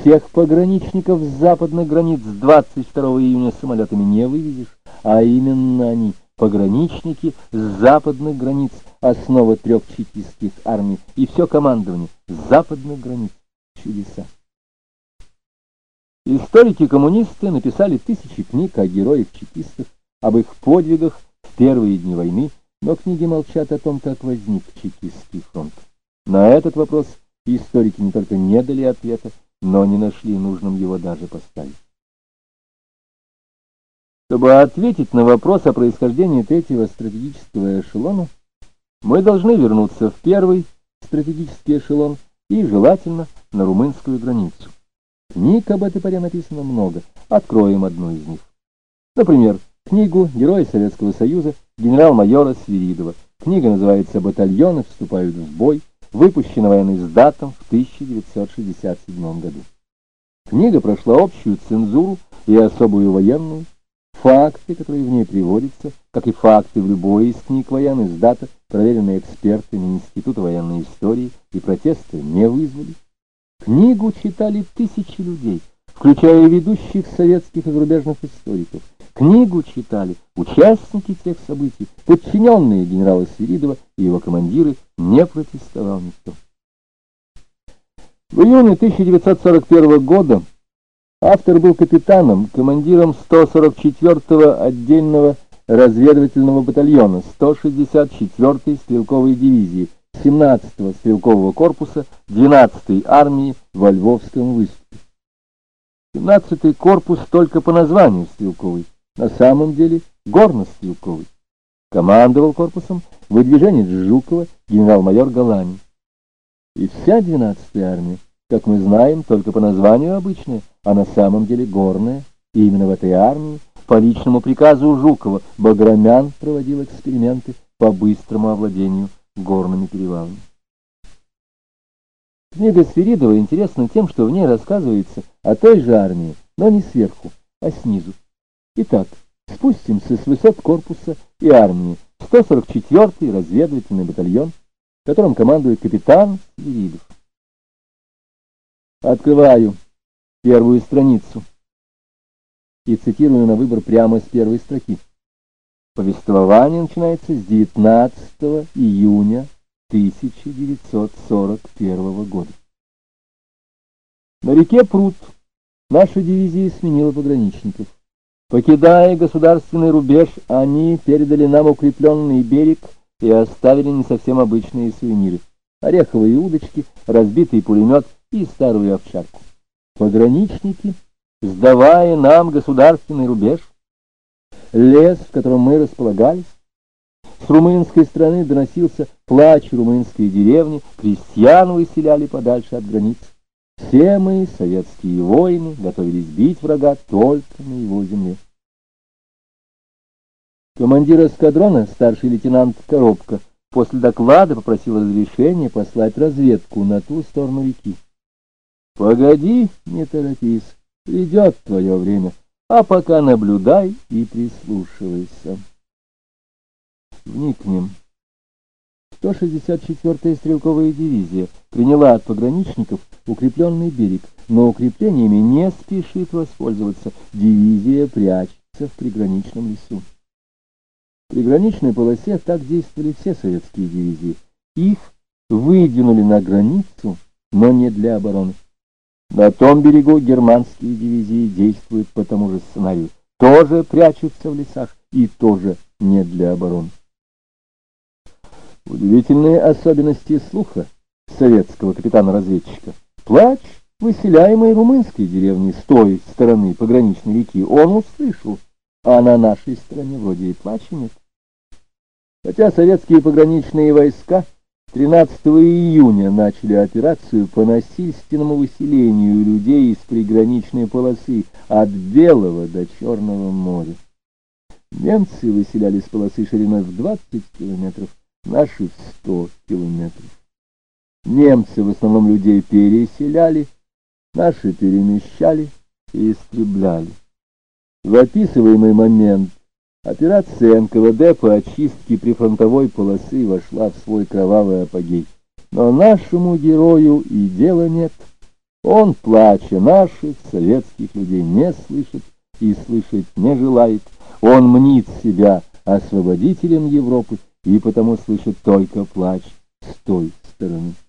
Всех пограничников с западных границ 22 июня самолетами не вывезешь, а именно они, пограничники с западных границ, основа 3 чекистских армий, и все командование с западных границ. Чудеса. Историки-коммунисты написали тысячи книг о героях-чекистах, об их подвигах в первые дни войны, но книги молчат о том, как возник чекистский фронт. На этот вопрос историки не только не дали ответа, но не нашли нужным его даже поставить. Чтобы ответить на вопрос о происхождении третьего стратегического эшелона, мы должны вернуться в первый стратегический эшелон и, желательно, на румынскую границу. Книг об этой поре написано много. Откроем одну из них. Например, книгу героя Советского Союза генерал-майора Свиридова. Книга называется «Батальоны вступают в бой», выпущена военноиздатом в 1967 году. Книга прошла общую цензуру и особую военную. Факты, которые в ней приводятся, как и факты в любой из книг военноиздата, проверенные экспертами Института военной истории, и протеста не вызвали. Книгу читали тысячи людей, включая ведущих советских и зарубежных историков. Книгу читали участники тех событий, подчиненные генерала Свиридова и его командиры, не протестовал никто. В июне 1941 года автор был капитаном, командиром 144-го отдельного разведывательного батальона 164-й стрелковой дивизии 17-го стрелкового корпуса 12-й армии во Львовском выступе. 17-й корпус только по названию стрелковый, на самом деле горно-стрелковый. Командовал корпусом выдвиженец Жукова генерал-майор Галани. И вся 12-я армия, как мы знаем, только по названию обычная, а на самом деле горная. И именно в этой армии по личному приказу Жукова Баграмян проводил эксперименты по быстрому овладению горными перевалами. Книга Свиридова интересна тем, что в ней рассказывается о той же армии, но не сверху, а снизу. Итак, спустимся с высот корпуса и армии в 144-й разведывательный батальон, которым командует капитан Свиридов. Открываю первую страницу и цитирую на выбор прямо с первой строки. Повествование начинается с 19 июня 1941 года. На реке Прут наша дивизия сменила пограничников. Покидая государственный рубеж, они передали нам укрепленный берег и оставили не совсем обычные сувениры: ореховые удочки, разбитый пулемет и старую овчарку. Пограничники, сдавая нам государственный рубеж, лес, в котором мы располагались, с румынской стороны доносился плач румынской деревни, крестьян выселяли подальше от границ. Все мы, советские воины, готовились бить врага только на его земле. Командир эскадрона, старший лейтенант Коробко, после доклада попросил разрешения послать разведку на ту сторону реки. «Погоди, не торопись, придет твое время, а пока наблюдай и прислушивайся». Вникнем. 164-я стрелковая дивизия приняла от пограничников укрепленный берег, но укреплениями не спешит воспользоваться. Дивизия прячется в приграничном лесу. В приграничной полосе так действовали все советские дивизии. Их выдвинули на границу, но не для обороны. На том берегу германские дивизии действуют по тому же сценарию. Тоже прячутся в лесах и тоже не для обороны. Удивительные особенности слуха советского капитана-разведчика. Плач выселяемой румынской деревни с той стороны пограничной реки он услышал, а на нашей стороне вроде и плача нет. Хотя советские пограничные войска 13 июня начали операцию по насильственному выселению людей из приграничной полосы от Белого до Черного моря. Немцы выселяли с полосы шириной в 20 километров, наши в 100 километров. Немцы в основном людей переселяли, наши перемещали и истребляли. В описываемый момент операция НКВД по очистке прифронтовой полосы вошла в свой кровавый апогей. Но нашему герою и дела нет. Он плача наших советских людей не слышит и слышать не желает. Он мнит себя освободителем Европы и потому слышит только плач с той стороны.